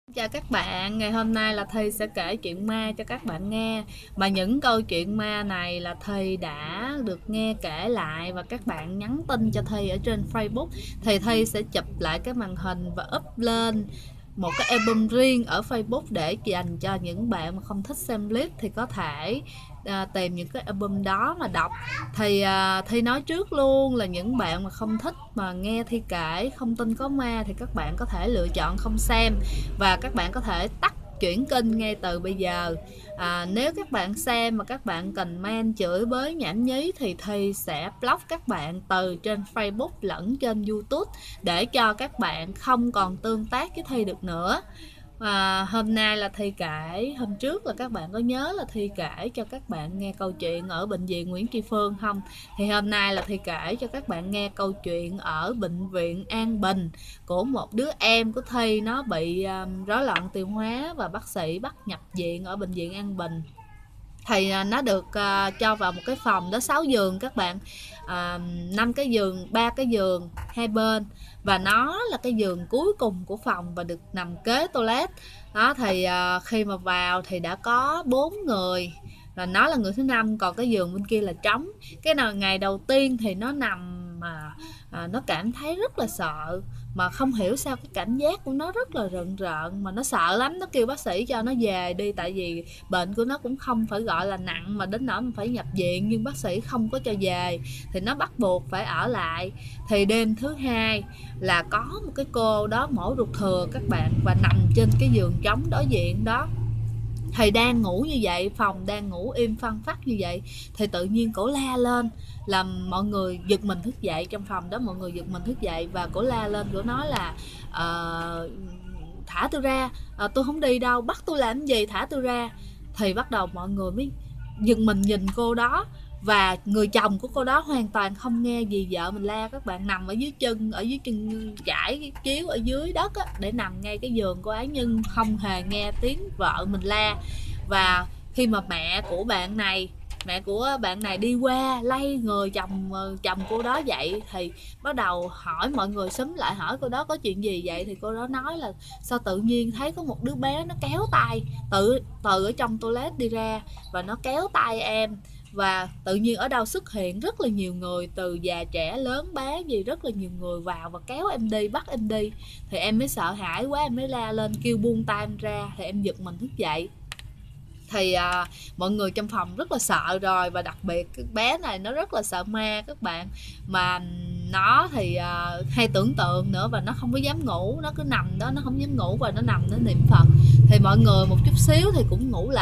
Chào các bạn, ngày hôm nay là Thi sẽ kể chuyện ma cho các bạn nghe. Mà những câu chuyện ma này là Thi đã được nghe kể lại và các bạn nhắn tin cho Thi ở trên Facebook. Thì Thi sẽ chụp lại cái màn hình và up lên một cái album riêng ở Facebook để dành cho những bạn mà không thích xem clip thì có thể tìm những cái album đó mà đọc. Thì Thi nói trước luôn là những bạn mà không thích mà nghe Thi kể không tin có ma thì các bạn có thể lựa chọn không xem, và các bạn có thể tắt chuyển kênh ngay từ bây giờ. Nếu các bạn xem mà các bạn comment chửi bới nhảm nhí thì Thi sẽ block các bạn từ trên Facebook lẫn trên YouTube để cho các bạn không còn tương tác với Thi được nữa. Hôm nay là Thi kể, hôm trước là các bạn có nhớ là Thi kể cho các bạn nghe câu chuyện ở bệnh viện Nguyễn Tri Phương không? Thì hôm nay là Thi kể cho các bạn nghe câu chuyện ở bệnh viện An Bình của một đứa em của Thi, nó bị rối loạn tiêu hóa và bác sĩ bắt nhập viện ở bệnh viện An Bình. Thì nó được cho vào một cái phòng đó 6 giường các bạn, 5 cái giường, 3 cái giường hai bên, và nó là cái giường cuối cùng của phòng và được nằm kế toilet đó. Thì khi mà vào thì đã có 4 người, là nó là người thứ 5, còn cái giường bên kia là trống. Cái nào ngày đầu tiên thì nó nằm mà nó cảm thấy rất là sợ, mà không hiểu sao cái cảm giác của nó rất là rợn rợn, mà nó sợ lắm. Nó kêu bác sĩ cho nó về đi, tại vì bệnh của nó cũng không phải gọi là nặng mà đến nỗi mình phải nhập viện, nhưng bác sĩ không có cho về thì nó bắt buộc phải ở lại. Thì đêm thứ 2 là có một cái cô đó mổ ruột thừa các bạn, và nằm trên cái giường trống đối diện đó. Thầy đang ngủ như vậy, phòng đang ngủ im phăng phắc như vậy, thì tự nhiên cổ la lên làm mọi người giật mình thức dậy. Trong phòng đó mọi người giật mình thức dậy, và cổ la lên, cổ nói là thả tôi ra, tôi không đi đâu, bắt tôi làm gì, thả tôi ra. Thì bắt đầu mọi người mới giật mình nhìn cô đó, và người chồng của cô đó hoàn toàn không nghe gì vợ mình la. Các bạn nằm ở dưới chân trải cái chiếu ở dưới đất á, để nằm ngay cái giường cô ấy, nhưng không hề nghe tiếng vợ mình la. Và khi mà mẹ của bạn này đi qua lay người chồng cô đó dậy, thì bắt đầu hỏi, mọi người xúm lại hỏi cô đó có chuyện gì vậy. Thì cô đó nói là sao tự nhiên thấy có một đứa bé nó kéo tay từ ở trong toilet đi ra, và nó kéo tay em, và tự nhiên ở đâu xuất hiện rất là nhiều người, từ già trẻ lớn bé gì, rất là nhiều người vào và kéo em đi, bắt em đi. Thì em mới sợ hãi quá, em mới la lên kêu buông tay em ra, thì em giật mình thức dậy. Thì mọi người trong phòng rất là sợ rồi, và đặc biệt cái bé này nó rất là sợ ma các bạn. Mà nó thì hay tưởng tượng nữa, và nó không có dám ngủ, nó cứ nằm đó, nó không dám ngủ, và nó nằm nó niệm Phật. Thì mọi người một chút xíu thì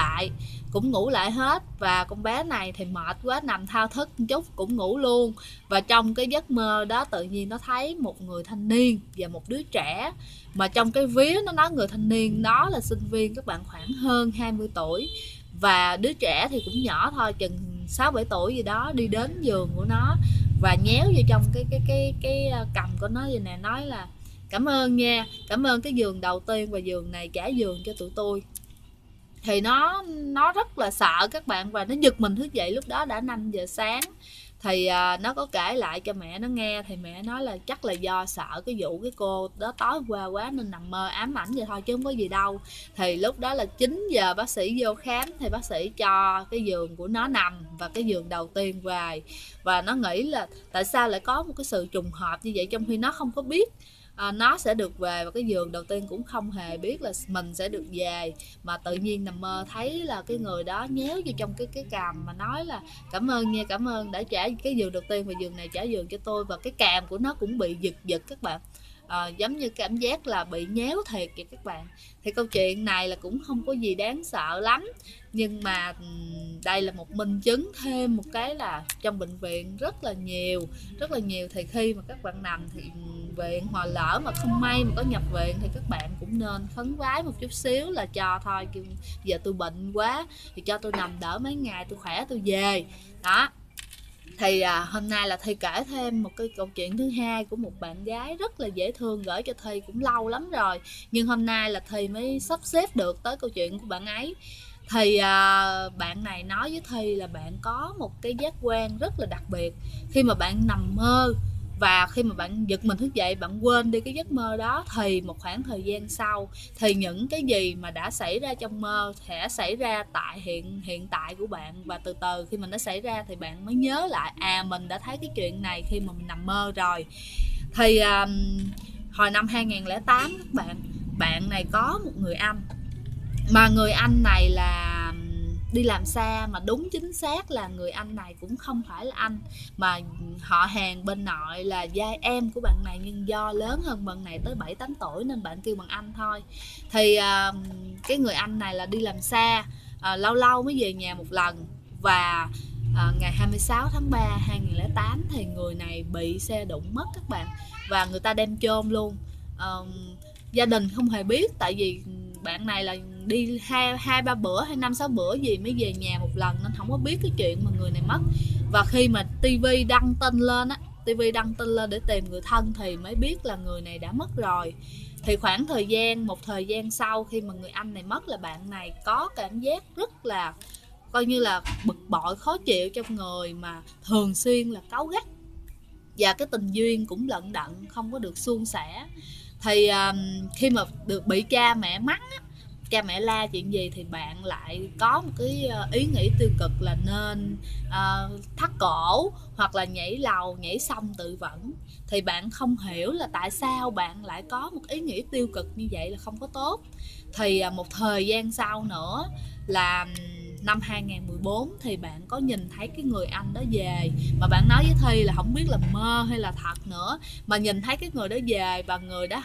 cũng ngủ lại hết, và con bé này thì mệt quá, nằm thao thức một chút cũng ngủ luôn. Và trong cái giấc mơ đó tự nhiên nó thấy một người thanh niên và một đứa trẻ, mà trong cái vía nó nói người thanh niên đó là sinh viên các bạn, khoảng hơn 20 tuổi, và đứa trẻ thì cũng nhỏ thôi, chừng 6-7 tuổi gì đó, đi đến giường của nó và nhéo vô trong cái cầm của nó vậy nè, nói là cảm ơn nha, cảm ơn cái giường đầu tiên, và giường này trả giường cho tụi tôi. Thì nó rất là sợ các bạn, và nó giật mình thức dậy, lúc đó đã 5 giờ sáng. Thì nó có kể lại cho mẹ nó nghe, thì mẹ nói là chắc là do sợ cái vụ cái cô đó tối hôm qua quá nên nằm mơ ám ảnh vậy thôi, chứ không có gì đâu. Thì lúc đó là 9 giờ bác sĩ vô khám, thì bác sĩ cho cái giường của nó nằm và cái giường đầu tiên về. Và nó nghĩ là tại sao lại có một cái sự trùng hợp như vậy, trong khi nó không có biết nó sẽ được về, và cái giường đầu tiên cũng không hề biết là mình sẽ được về. Mà tự nhiên nằm mơ thấy là cái người đó nhéo vô trong cái càm, mà nói là cảm ơn nha, cảm ơn đã trả cái giường đầu tiên, và giường này trả giường cho tôi. Và cái càm của nó cũng bị giật giật các bạn, giống như cảm giác là bị nhéo thiệt vậy các bạn. Thì câu chuyện này là cũng không có gì đáng sợ lắm, nhưng mà đây là một minh chứng thêm một cái là trong bệnh viện rất là nhiều. Thì khi mà các bạn nằm thì viện, hoặc lỡ mà không may mà có nhập viện, thì các bạn cũng nên khấn vái một chút xíu là cho thôi, giờ tôi bệnh quá thì cho tôi nằm đỡ mấy ngày, tôi khỏe tôi về đó. Thì hôm nay là Thi kể thêm một cái câu chuyện thứ hai của một bạn gái rất là dễ thương, gửi cho Thi cũng lâu lắm rồi, nhưng hôm nay là Thi mới sắp xếp được tới câu chuyện của bạn ấy. Thì bạn này nói với Thi là bạn có một cái giác quan rất là đặc biệt. Khi mà bạn nằm mơ Và khi mà bạn giật mình thức dậy, bạn quên đi cái giấc mơ đó, thì một khoảng thời gian sau thì những cái gì mà đã xảy ra trong mơ sẽ xảy ra tại hiện tại của bạn. Và từ từ khi mình đã xảy ra thì bạn mới nhớ lại, mình đã thấy cái chuyện này khi mà mình nằm mơ rồi. Thì hồi năm 2008 các bạn này có một người anh, mà người anh này là đi làm xa, mà đúng chính xác là người anh này cũng không phải là anh, mà họ hàng bên nội là gia em của bạn này, nhưng do lớn hơn bạn này tới 7-8 tuổi nên bạn kêu bằng anh thôi. Thì cái người anh này là đi làm xa, lâu lâu mới về nhà một lần. Và ngày 26 tháng 3 2008 thì người này bị xe đụng mất các bạn, và người ta đem chôn luôn. Gia đình không hề biết, tại vì bạn này là đi hai ba bữa hay 5-6 bữa gì mới về nhà một lần, nên không có biết cái chuyện mà người này mất. Và khi mà tivi đăng tin lên để tìm người thân thì mới biết là người này đã mất rồi. Thì khoảng một thời gian sau khi mà người anh này mất, là bạn này có cảm giác rất là coi như là bực bội, khó chịu trong người, mà thường xuyên là cáu gắt, và cái tình duyên cũng lận đận, không có được suôn sẻ. Thì khi mà được bị cha mẹ mắng, cha mẹ la chuyện gì thì bạn lại có một cái ý nghĩ tiêu cực là nên thắt cổ hoặc là nhảy lầu, nhảy sông tự vẫn. Thì bạn không hiểu là tại sao bạn lại có một ý nghĩ tiêu cực như vậy là không có tốt. Thì một thời gian sau nữa là năm 2014 thì bạn có nhìn thấy cái người anh đó về, mà bạn nói với Thi là không biết là mơ hay là thật nữa, mà nhìn thấy cái người đó về, và người đã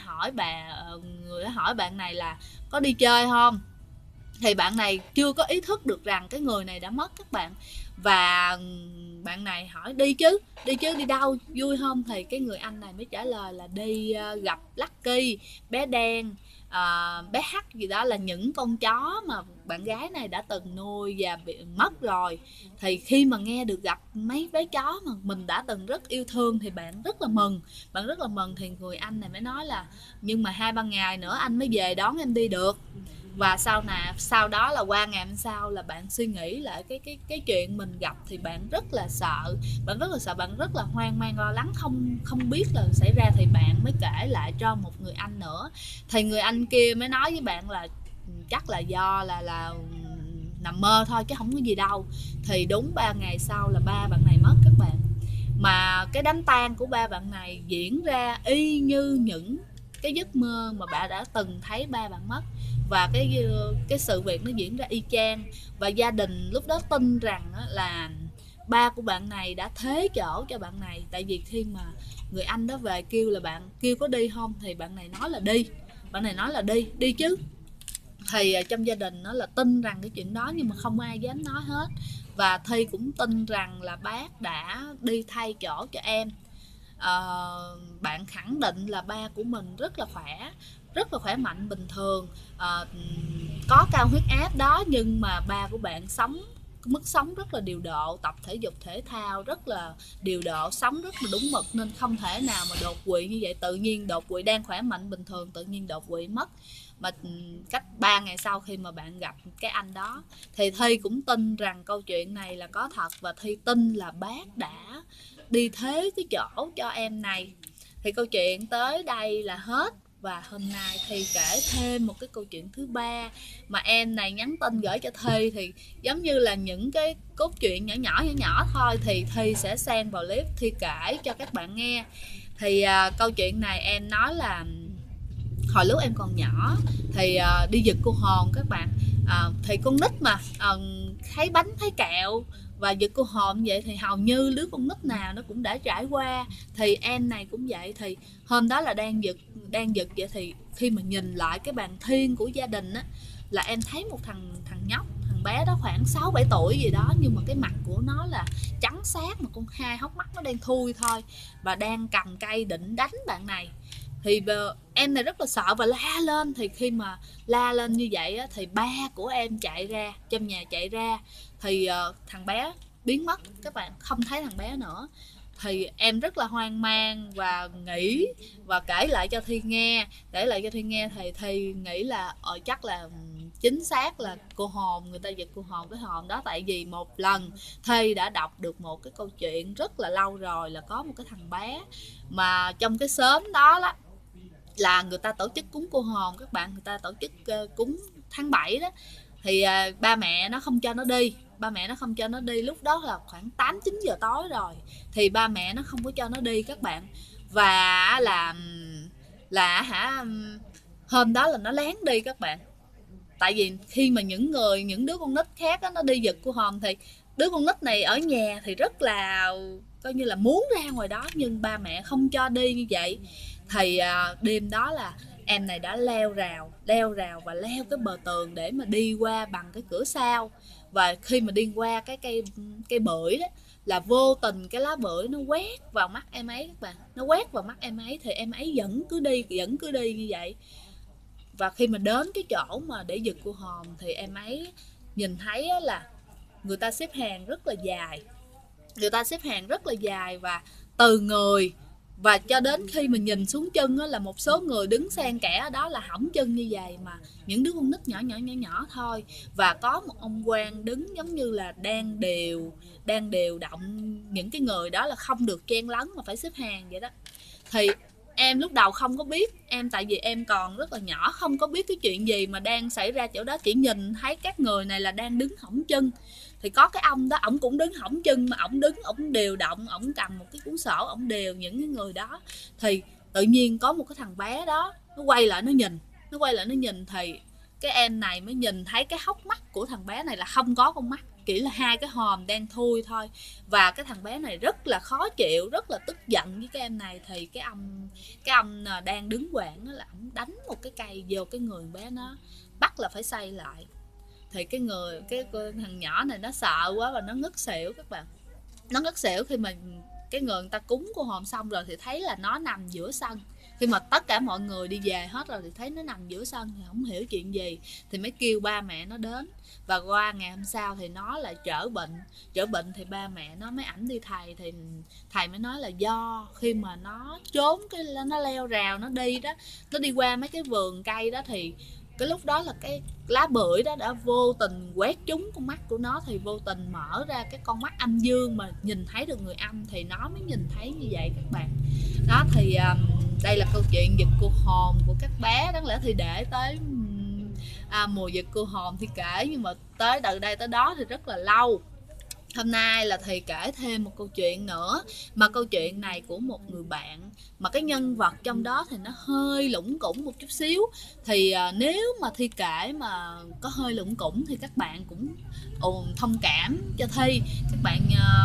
hỏi bạn này là có đi chơi không. Thì bạn này chưa có ý thức được rằng cái người này đã mất các bạn. Và bạn này hỏi đi chứ, đi đâu, vui không? Thì cái người anh này mới trả lời là đi gặp Lucky, bé Đen, bé H gì đó, là những con chó mà bạn gái này đã từng nuôi và bị mất rồi. Thì khi mà nghe được gặp mấy bé chó mà mình đã từng rất yêu thương thì bạn rất là mừng. Thì người anh này mới nói là nhưng mà 2-3 ngày nữa anh mới về đón em đi được. Và sau đó là qua ngày hôm sau là bạn suy nghĩ lại cái chuyện mình gặp, thì bạn rất là sợ, bạn rất là hoang mang lo lắng, không biết là xảy ra. Thì bạn mới kể lại cho một người anh nữa, thì người anh kia mới nói với bạn là chắc là do là nằm mơ thôi chứ không có gì đâu. Thì đúng 3 ngày sau là ba bạn này mất các bạn, mà cái đám tang của ba bạn này diễn ra y như những cái giấc mơ mà bạn đã từng thấy ba bạn mất. Và cái sự việc nó diễn ra y chang. Và gia đình lúc đó tin rằng là ba của bạn này đã thế chỗ cho bạn này. Tại vì khi mà người anh đó về kêu có đi không, thì bạn này nói là đi chứ. Thì trong gia đình nó là tin rằng cái chuyện đó, nhưng mà không ai dám nói hết. Và Thi cũng tin rằng là bác đã đi thay chỗ cho em. Bạn khẳng định là ba của mình rất là khỏe mạnh bình thường, có cao huyết áp đó, nhưng mà ba của bạn mức sống rất là điều độ, tập thể dục thể thao rất là điều độ, sống rất là đúng mực, nên không thể nào mà đột quỵ như vậy. Tự nhiên đột quỵ, đang khỏe mạnh bình thường tự nhiên đột quỵ mất. Mà cách 3 ngày sau khi mà bạn gặp cái anh đó, thì Thi cũng tin rằng câu chuyện này là có thật, và Thi tin là bác đã đi thế cái chỗ cho em này. Thì câu chuyện tới đây là hết. Và hôm nay Thi kể thêm một cái câu chuyện thứ ba mà em này nhắn tin gửi cho Thi. Thì giống như là những cái cốt truyện nhỏ thôi, thì Thi sẽ xen vào clip Thi kể cho các bạn nghe. Thì câu chuyện này em nói là hồi lúc em còn nhỏ thì đi giật cô hồn các bạn. Thì con nít mà thấy bánh thấy kẹo và giật cô hồn vậy thì hầu như đứa con nít nào nó cũng đã trải qua. Thì em này cũng vậy. Thì hôm đó là đang giật vậy, thì khi mà nhìn lại cái bàn thiên của gia đình á, là em thấy một thằng nhóc, thằng bé đó khoảng 6-7 tuổi gì đó, nhưng mà cái mặt của nó là trắng xát, mà con hai hốc mắt nó đen thui thôi, và đang cầm cây định đánh bạn này. Thì em này rất là sợ và la lên. Thì khi mà la lên như vậy á, thì ba của em trong nhà chạy ra, thì thằng bé biến mất các bạn, không thấy thằng bé nữa. Thì em rất là hoang mang và nghĩ và kể lại cho Thi nghe. Thì Thi nghĩ là chắc là chính xác là cô hồn, người ta giật cô hồn cái hồn đó. Tại vì một lần Thi đã đọc được một cái câu chuyện rất là lâu rồi, là có một cái thằng bé mà trong cái xóm đó là người ta tổ chức cúng cô hồn các bạn, người ta tổ chức cúng tháng 7 đó. Thì ba mẹ nó không cho nó đi, lúc đó là khoảng 8-9 giờ tối rồi, thì ba mẹ nó không có cho nó đi các bạn. Và hôm đó là nó lén đi các bạn. Tại vì khi mà những đứa con nít khác đó, nó đi giật cô hồn, thì đứa con nít này ở nhà thì rất là coi như là muốn ra ngoài đó, nhưng ba mẹ không cho đi như vậy. Thì đêm đó là em này đã leo rào và leo cái bờ tường để mà đi qua bằng cái cửa sau. Và khi mà đi qua cái cây bưởi đó, là vô tình cái lá bưởi nó quét vào mắt em ấy các bạn, thì em ấy vẫn cứ đi như vậy. Và khi mà đến cái chỗ mà để giật cô hồn thì em ấy nhìn thấy là người ta xếp hàng rất là dài, và từ người và cho đến khi mà nhìn xuống chân là một số người đứng xen kẽ ở đó là hỏng chân như vậy, mà những đứa con nít nhỏ thôi. Và có một ông quan đứng giống như là đang đều động những cái người đó là không được chen lấn mà phải xếp hàng vậy đó. Thì em lúc đầu không có biết, tại vì em còn rất là nhỏ, không có biết cái chuyện gì mà đang xảy ra chỗ đó, chỉ nhìn thấy các người này là đang đứng hỏng chân. Thì có cái ông đó, ổng cũng đứng hỏng chân, mà ổng đều động, ổng cầm một cái cuốn sổ, ổng đều những cái người đó. Thì tự nhiên có một cái thằng bé đó, nó quay lại nó nhìn, thì cái em này mới nhìn thấy cái hốc mắt của thằng bé này là không có con mắt, chỉ là hai cái hòm đen thui thôi. Và cái thằng bé này rất là khó chịu, rất là tức giận với cái em này. Thì cái ông đang đứng quảng đó là ổng đánh một cái cây vô cái người bé, nó bắt là phải xây lại. Thì cái thằng nhỏ này nó sợ quá và nó ngất xỉu các bạn. Nó ngất xỉu khi mà cái người ta cúng cô hồn xong rồi thì thấy là nó nằm giữa sân. Khi mà tất cả mọi người đi về hết rồi thì thấy nó nằm giữa sân, thì không hiểu chuyện gì, thì mới kêu ba mẹ nó đến. Và qua ngày hôm sau thì nó lại trở bệnh thì ba mẹ nó mới ẵm đi thầy. Thì thầy mới nói là do khi mà nó trốn nó leo rào, nó đi qua mấy cái vườn cây đó, thì cái lúc đó là cái lá bưởi đó đã vô tình quét trúng con mắt của nó, thì vô tình mở ra cái con mắt âm dương mà nhìn thấy được người âm, thì nó mới nhìn thấy như vậy các bạn. Đó thì đây là câu chuyện giật cô hồn của các bé. Đáng lẽ thì để tới mùa giật cô hồn thì kể, nhưng mà từ đây tới đó thì rất là lâu. Hôm nay là thầy kể thêm một câu chuyện nữa, mà câu chuyện này của một người bạn mà cái nhân vật trong đó thì nó hơi lủng củng một chút xíu. Thì nếu mà Thi kể mà có hơi lủng củng thì các bạn cũng thông cảm cho Thi, các bạn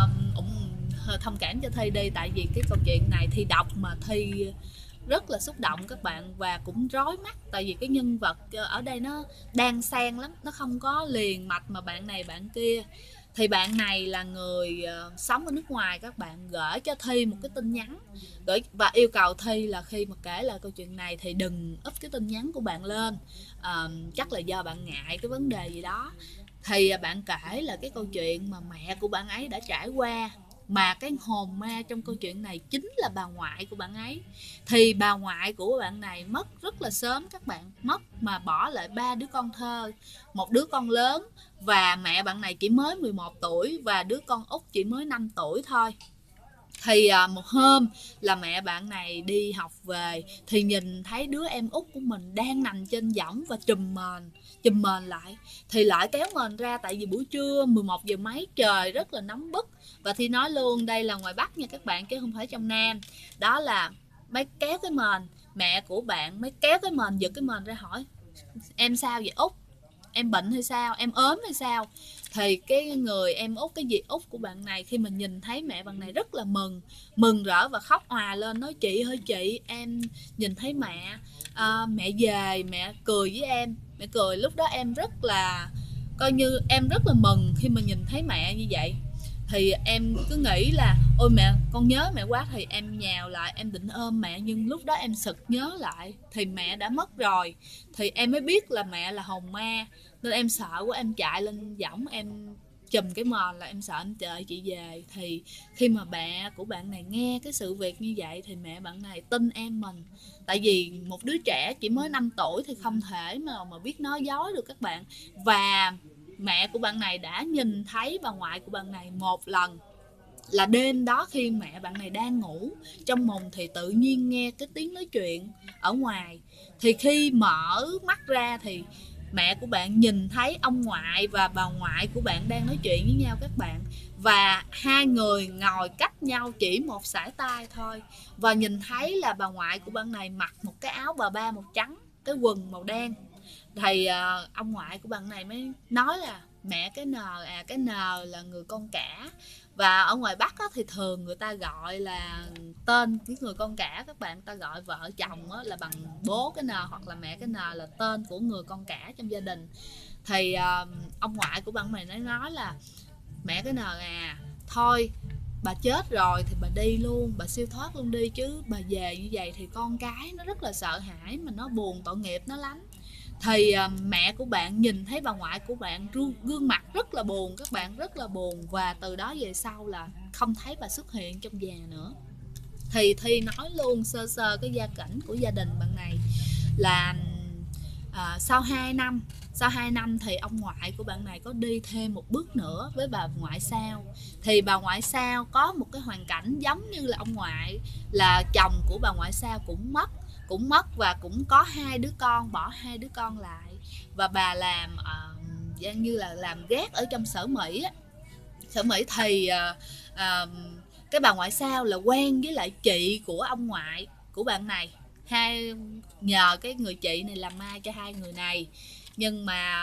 thông cảm cho Thi đi. Tại vì cái câu chuyện này Thi đọc mà Thi rất là xúc động các bạn, và cũng rối mắt. Tại vì cái nhân vật ở đây nó đan xen lắm, nó không có liền mạch mà bạn này bạn kia. Thì bạn này là người sống ở nước ngoài, các bạn gửi cho Thi một cái tin nhắn và yêu cầu Thi là khi mà kể lại câu chuyện này thì đừng up cái tin nhắn của bạn lên, chắc là do bạn ngại cái vấn đề gì đó. Thì bạn kể là cái câu chuyện mà mẹ của bạn ấy đã trải qua, mà cái hồn ma trong câu chuyện này chính là bà ngoại của bạn ấy. Thì bà ngoại của bạn này mất rất là sớm các bạn, mất mà bỏ lại 3 đứa con thơ, một đứa con lớn, và mẹ bạn này chỉ mới 11 tuổi và đứa con út chỉ mới 5 tuổi thôi. Thì một hôm là mẹ bạn này đi học về thì nhìn thấy đứa em út của mình đang nằm trên võng và trùm mền lại. Thì lại kéo mền ra, tại vì buổi trưa 11 giờ mấy trời rất là nóng bức. Và Thi nói luôn, đây là ngoài Bắc nha các bạn, chứ không phải trong Nam. Đó là mới kéo cái mền, mẹ của bạn mới kéo cái mền, giật cái mền ra hỏi: em sao vậy út? Em bệnh hay sao? Em ốm hay sao? Thì cái người em út, cái dì út của bạn này, khi mà nhìn thấy mẹ bạn này rất là mừng rỡ và khóc òa lên, nói: chị ơi chị, em nhìn thấy mẹ, mẹ về, mẹ cười với em, mẹ cười. Lúc đó em rất là, coi như em rất là mừng khi mà nhìn thấy mẹ như vậy. Thì em cứ nghĩ là ôi mẹ, con nhớ mẹ quá. Thì em nhào lại, em định ôm mẹ, nhưng lúc đó em sực nhớ lại thì mẹ đã mất rồi. Thì em mới biết là mẹ là hồn ma, nên em sợ quá, em chạy lên võng, em chùm cái mền là em sợ anh đợi chị về. Thì khi mà mẹ của bạn này nghe cái sự việc như vậy thì mẹ bạn này tin em mình. Tại vì một đứa trẻ chỉ mới 5 tuổi thì không thể mà biết nói dối được các bạn. Và mẹ của bạn này đã nhìn thấy bà ngoại của bạn này một lần, là đêm đó khi mẹ bạn này đang ngủ trong mùng thì tự nhiên nghe cái tiếng nói chuyện ở ngoài. Thì khi mở mắt ra thì mẹ của bạn nhìn thấy ông ngoại và bà ngoại của bạn đang nói chuyện với nhau các bạn. Và hai người ngồi cách nhau chỉ một sải tay thôi. Và nhìn thấy là bà ngoại của bạn này mặc một cái áo bà ba màu trắng, cái quần màu đen. Thì ông ngoại của bạn này mới nói là mẹ cái N cái N là người con cả. Và ở ngoài Bắc á, thì thường người ta gọi là tên cái người con cả các bạn, ta gọi vợ chồng á, là bằng bố cái N hoặc là mẹ cái N là tên của người con cả trong gia đình. Thì ông ngoại của bạn này nói là mẹ cái N thôi bà chết rồi thì bà đi luôn, bà siêu thoát luôn đi, chứ bà về như vậy thì con cái nó rất là sợ hãi mà nó buồn, tội nghiệp nó lắm. Thì mẹ của bạn nhìn thấy bà ngoại của bạn gương mặt rất là buồn các bạn, rất là buồn. Và từ đó về sau là không thấy bà xuất hiện trong nhà nữa. Thì Thi nói luôn sơ sơ cái gia cảnh của gia đình bạn này là sau 2 năm thì ông ngoại của bạn này có đi thêm một bước nữa với bà ngoại sau. Thì bà ngoại sau có một cái hoàn cảnh giống như là ông ngoại, là chồng của bà ngoại sau cũng mất và cũng có 2 đứa con, bỏ 2 đứa con lại. Và bà làm dạng như là làm gác ở trong Sở Mỹ á. Sở Mỹ thì cái bà ngoại sau là quen với lại chị của ông ngoại của bạn này, nhờ cái người chị này làm mai cho hai người này. Nhưng mà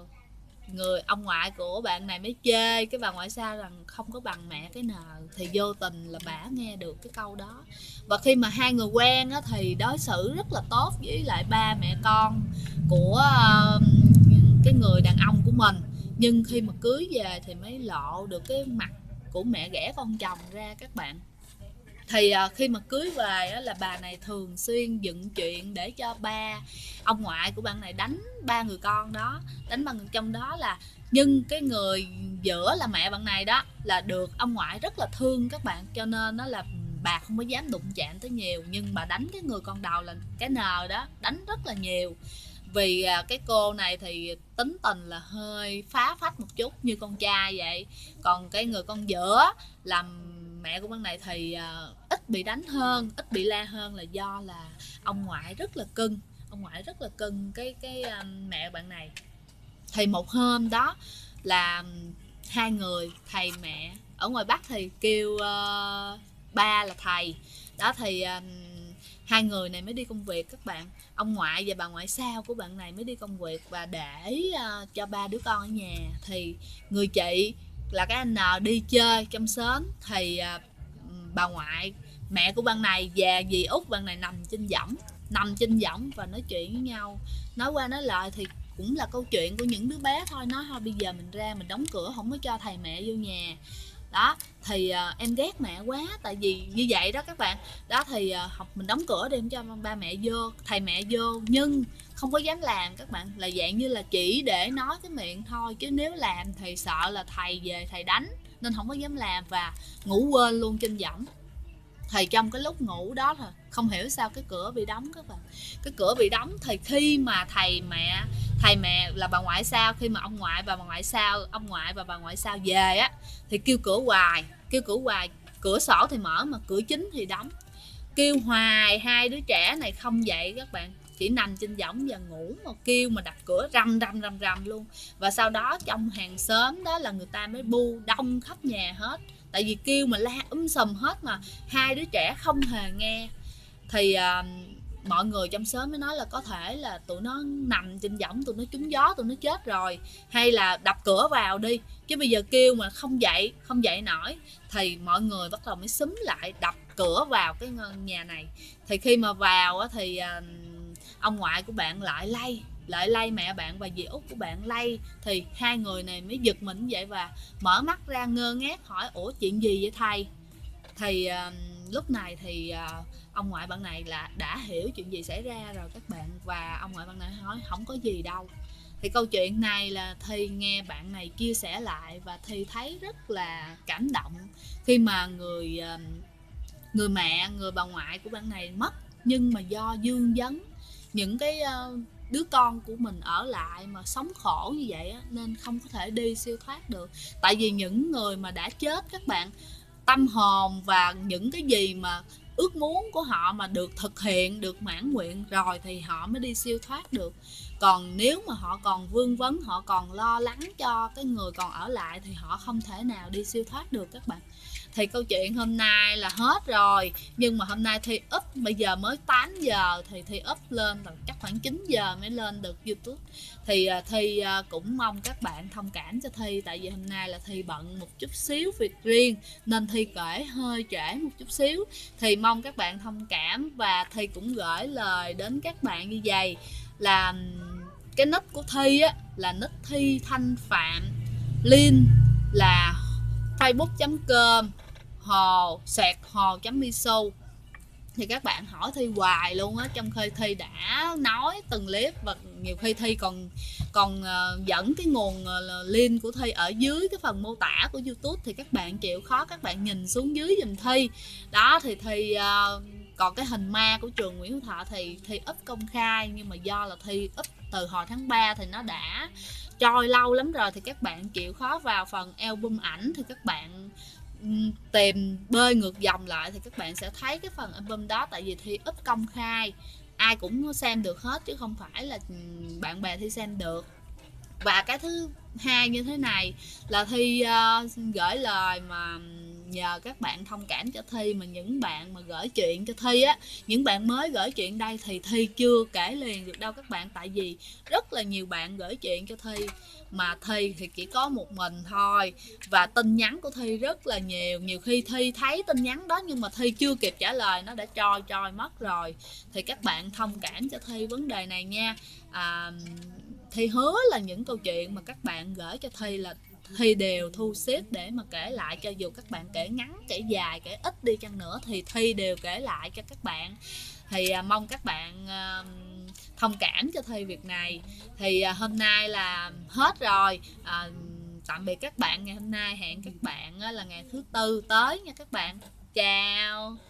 ông ngoại của bạn này mới chê cái bà ngoại sau rằng không có bằng mẹ cái N. Thì vô tình là bà nghe được cái câu đó. Và khi mà hai người quen á, thì đối xử rất là tốt với lại ba mẹ con của cái người đàn ông của mình. Nhưng khi mà cưới về thì mới lộ được cái mặt của mẹ ghẻ con chồng ra các bạn. Thì khi mà cưới về á, là bà này thường xuyên dựng chuyện để cho ông ngoại của bạn này đánh 3 người con đó, đánh bằng trong đó là, nhưng cái người giữa là mẹ bạn này đó là được ông ngoại rất là thương các bạn, cho nên nó là bà không có dám đụng chạm tới nhiều. Nhưng bà đánh cái người con đầu là cái N đó, đánh rất là nhiều. Vì cái cô này thì tính tình là hơi phá phách một chút như con trai vậy. Còn cái người con giữa làm mẹ của bạn này thì ít bị đánh hơn, ít bị la hơn, là do là ông ngoại rất là cưng. Ông ngoại rất là cưng cái mẹ bạn này. Thì một hôm đó là hai người thầy mẹ ở ngoài Bắc thì kêu ba là thầy đó. Thì hai người này mới đi công việc các bạn. Ông ngoại và bà ngoại sau của bạn này mới đi công việc và để cho 3 đứa con ở nhà. Thì người chị là cái anh N đi chơi trong xóm. Thì bà ngoại mẹ của bạn này và dì út bạn này nằm trên võng và nói chuyện với nhau, nói qua nói lại thì cũng là câu chuyện của những đứa bé thôi. Nói thôi bây giờ mình ra mình đóng cửa, không có cho thầy mẹ vô nhà đó. Thì em ghét mẹ quá, tại vì như vậy đó các bạn đó. Thì mình đóng cửa đi, không cho ba mẹ vô, thầy mẹ vô, nhưng không có dám làm các bạn, là dạng như là chỉ để nói cái miệng thôi, chứ nếu làm thì sợ là thầy về thầy đánh, nên không có dám làm và ngủ quên luôn trên võng. Thì trong cái lúc ngủ đó là không hiểu sao cái cửa bị đóng các bạn. Cái cửa bị đóng thì khi mà thầy mẹ là bà ngoại sau, khi mà ông ngoại và bà ngoại sau về á thì kêu cửa hoài, cửa sổ thì mở mà cửa chính thì đóng. Kêu hoài, hai đứa trẻ này không dậy các bạn, chỉ nằm trên võng và ngủ mà kêu mà đập cửa rầm luôn. Và sau đó trong hàng xóm đó là người ta mới bu đông khắp nhà hết, tại vì kêu mà la sùm hết mà hai đứa trẻ không hề nghe. Thì mọi người trong xóm mới nói là có thể là tụi nó nằm trên võng, tụi nó trúng gió, tụi nó chết rồi, hay là đập cửa vào đi, chứ bây giờ kêu mà không dậy nổi. Thì mọi người bắt đầu mới xúm lại đập cửa vào cái nhà này. Thì khi mà vào thì ông ngoại của bạn lại lay mẹ bạn và dì út của bạn lay. Thì hai người này mới giật mình vậy và mở mắt ra ngơ ngác hỏi ủa chuyện gì vậy thầy. Thì lúc này thì ông ngoại bạn này là đã hiểu chuyện gì xảy ra rồi các bạn. Và ông ngoại bạn này nói không có gì đâu, Thì câu chuyện này là Thi nghe bạn này chia sẻ lại và Thi thấy rất là cảm động khi mà người mẹ, người bà ngoại của bạn này mất, nhưng mà do dương vấn những cái đứa con của mình ở lại mà sống khổ như vậy á, nên không có thể đi siêu thoát được. Tại vì những người mà đã chết các bạn, tâm hồn và những cái gì mà ước muốn của họ mà được thực hiện, được mãn nguyện rồi thì họ mới đi siêu thoát được. Còn nếu mà họ còn vương vấn, họ còn lo lắng cho cái người còn ở lại thì họ không thể nào đi siêu thoát được các bạn. Thì câu chuyện hôm nay là hết rồi, nhưng mà hôm nay Thi up bây giờ mới 8 giờ thì Thi up lên chắc khoảng 9 giờ mới lên được YouTube. Thì Thi cũng mong các bạn thông cảm cho Thi, tại vì hôm nay là Thi bận một chút xíu việc riêng nên Thi kể hơi trễ một chút xíu, thì mong các bạn thông cảm. Và Thi cũng gửi lời đến các bạn như vậy là cái nick của Thi á là nick Thi Thanh Phạm, link là facebook.com hồ.misu. Thì các bạn hỏi Thi hoài luôn á, trong khi Thi đã nói từng clip và nhiều khi Thi còn dẫn cái nguồn link của Thi ở dưới cái phần mô tả của YouTube, thì các bạn chịu khó các bạn nhìn xuống dưới giùm Thi. Đó thì Thi còn cái hình ma của trường Nguyễn Hữu Thọ thì Thi up công khai, nhưng mà do là Thi up từ hồi tháng 3 thì nó đã trôi lâu lắm rồi, thì các bạn chịu khó vào phần album ảnh thì các bạn tìm bơi ngược dòng lại thì các bạn sẽ thấy cái phần album đó. Tại vì Thi up công khai, ai cũng xem được hết chứ không phải là bạn bè Thi xem được. Và cái thứ hai như thế này là Thi gửi lời mà nhờ các bạn thông cảm cho Thi, mà những bạn mà gửi chuyện cho Thi á, những bạn mới gửi chuyện đây thì Thi chưa kể liền được đâu các bạn. Tại vì rất là nhiều bạn gửi chuyện cho Thi mà Thi thì chỉ có một mình thôi, và tin nhắn của Thi rất là nhiều. Nhiều khi Thi thấy tin nhắn đó nhưng mà Thi chưa kịp trả lời nó đã trôi mất rồi. Thì các bạn thông cảm cho Thi vấn đề này nha. Thi hứa là những câu chuyện mà các bạn gửi cho Thi là Thi đều thu xếp để mà kể lại, cho dù các bạn kể ngắn, kể dài, kể ít đi chăng nữa thì Thi đều kể lại cho các bạn. Thì mong các bạn thông cảm cho Thi việc này. Thì hôm nay là hết rồi. Tạm biệt các bạn ngày hôm nay, hẹn các bạn là ngày thứ Tư tới nha các bạn. Chào.